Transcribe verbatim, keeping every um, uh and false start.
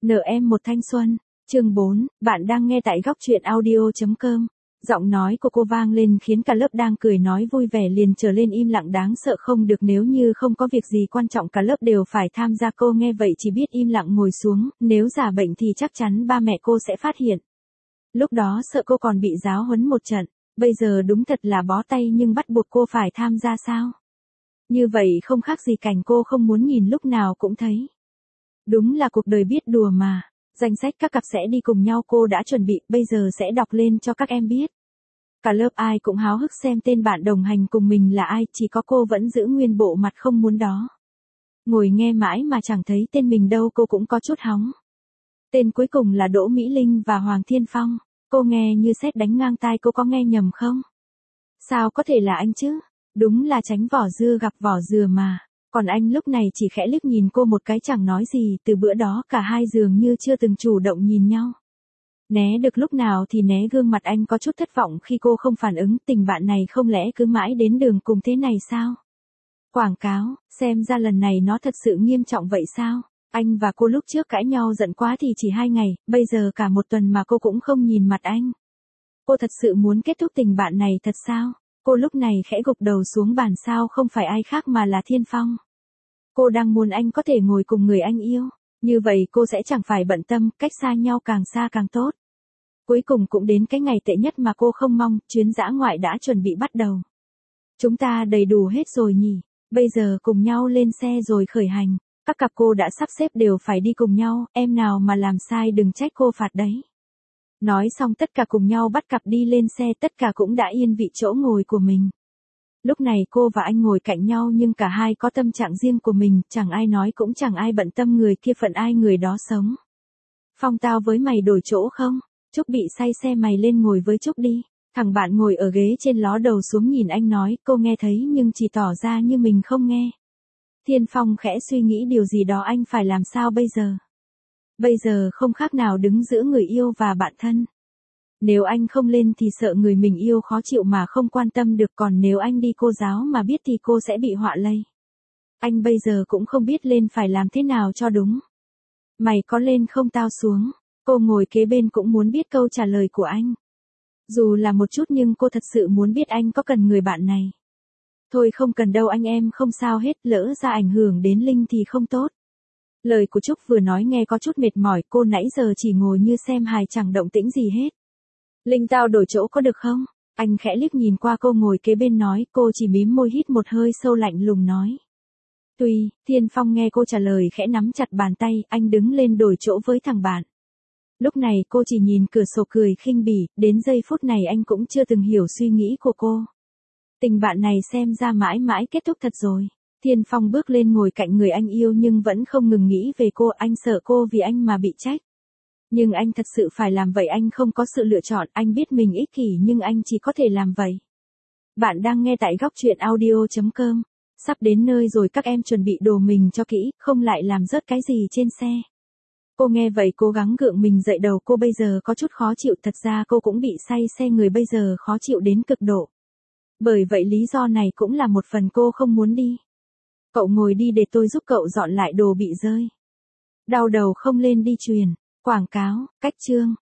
Nợ em một thanh xuân, chương bốn, bạn đang nghe tại góc truyện audio chấm com. Giọng nói của cô vang lên khiến cả lớp đang cười nói vui vẻ liền trở lên im lặng đáng sợ không được, nếu như không có việc gì quan trọng cả lớp đều phải tham gia. Cô nghe vậy chỉ biết im lặng ngồi xuống, nếu giả bệnh thì chắc chắn ba mẹ cô sẽ phát hiện. Lúc đó sợ cô còn bị giáo huấn một trận, bây giờ đúng thật là bó tay nhưng bắt buộc cô phải tham gia sao? Như vậy không khác gì cảnh cô không muốn nhìn lúc nào cũng thấy. Đúng là cuộc đời biết đùa mà. Danh sách các cặp sẽ đi cùng nhau cô đã chuẩn bị, bây giờ sẽ đọc lên cho các em biết. Cả lớp ai cũng háo hức xem tên bạn đồng hành cùng mình là ai, chỉ có cô vẫn giữ nguyên bộ mặt không muốn đó. Ngồi nghe mãi mà chẳng thấy tên mình đâu, cô cũng có chút hóng. Tên cuối cùng là Đỗ Mỹ Linh và Hoàng Thiên Phong. Cô nghe như sét đánh ngang tai, cô có nghe nhầm không? Sao có thể là anh chứ? Đúng là tránh vỏ dưa gặp vỏ dừa mà. Còn anh lúc này chỉ khẽ liếc nhìn cô một cái chẳng nói gì, từ bữa đó cả hai dường như chưa từng chủ động nhìn nhau. Né được lúc nào thì né, gương mặt anh có chút thất vọng khi cô không phản ứng, tình bạn này không lẽ cứ mãi đến đường cùng thế này sao? Quảng cáo, xem ra lần này nó thật sự nghiêm trọng vậy sao? Anh và cô lúc trước cãi nhau giận quá thì chỉ hai ngày, bây giờ cả một tuần mà cô cũng không nhìn mặt anh. Cô thật sự muốn kết thúc tình bạn này thật sao? Cô lúc này khẽ gục đầu xuống bàn, sao không phải ai khác mà là Thiên Phong. Cô đang muốn anh có thể ngồi cùng người anh yêu, như vậy cô sẽ chẳng phải bận tâm, cách xa nhau càng xa càng tốt. Cuối cùng cũng đến cái ngày tệ nhất mà cô không mong, chuyến dã ngoại đã chuẩn bị bắt đầu. Chúng ta đầy đủ hết rồi nhỉ, bây giờ cùng nhau lên xe rồi khởi hành. Các cặp cô đã sắp xếp đều phải đi cùng nhau, em nào mà làm sai đừng trách cô phạt đấy. Nói xong tất cả cùng nhau bắt cặp đi lên xe, tất cả cũng đã yên vị chỗ ngồi của mình. Lúc này cô và anh ngồi cạnh nhau nhưng cả hai có tâm trạng riêng của mình, chẳng ai nói cũng chẳng ai bận tâm người kia phận ai người đó sống. Phong, tao với mày đổi chỗ không? Trúc bị say xe, mày lên ngồi với Trúc đi. Thằng bạn ngồi ở ghế trên ló đầu xuống nhìn anh nói, cô nghe thấy nhưng chỉ tỏ ra như mình không nghe. Thiên Phong khẽ suy nghĩ điều gì đó, anh phải làm sao bây giờ? Bây giờ không khác nào đứng giữa người yêu và bạn thân. Nếu anh không lên thì sợ người mình yêu khó chịu mà không quan tâm được, còn nếu anh đi cô giáo mà biết thì cô sẽ bị họa lây. Anh bây giờ cũng không biết lên phải làm thế nào cho đúng. Mày có lên không, tao xuống. Cô ngồi kế bên cũng muốn biết câu trả lời của anh. Dù là một chút nhưng cô thật sự muốn biết anh có cần người bạn này. Thôi không cần đâu anh, em không sao hết, lỡ ra ảnh hưởng đến Linh thì không tốt. Lời của Trúc vừa nói nghe có chút mệt mỏi, cô nãy giờ chỉ ngồi như xem hài chẳng động tĩnh gì hết. Linh, tao đổi chỗ có được không? Anh khẽ liếc nhìn qua cô ngồi kế bên nói, cô chỉ mím môi hít một hơi sâu lạnh lùng nói. Tùy. Thiên Phong nghe cô trả lời khẽ nắm chặt bàn tay, anh đứng lên đổi chỗ với thằng bạn. Lúc này cô chỉ nhìn cửa sổ cười khinh bỉ, đến giây phút này anh cũng chưa từng hiểu suy nghĩ của cô. Tình bạn này xem ra mãi mãi kết thúc thật rồi. Thiên Phong bước lên ngồi cạnh người anh yêu nhưng vẫn không ngừng nghĩ về cô, anh sợ cô vì anh mà bị trách. Nhưng anh thật sự phải làm vậy, anh không có sự lựa chọn, anh biết mình ích kỷ nhưng anh chỉ có thể làm vậy. Bạn đang nghe tại góc truyện audio chấm com. Sắp đến nơi rồi, các em chuẩn bị đồ mình cho kỹ, không lại làm rớt cái gì trên xe. Cô nghe vậy cố gắng gượng mình dậy đầu, cô bây giờ có chút khó chịu, thật ra cô cũng bị say xe người bây giờ khó chịu đến cực độ. Bởi vậy lý do này cũng là một phần cô không muốn đi. Cậu ngồi đi để tôi giúp cậu dọn lại đồ bị rơi. Đau đầu không lên đi truyền. Quảng cáo, cách chương.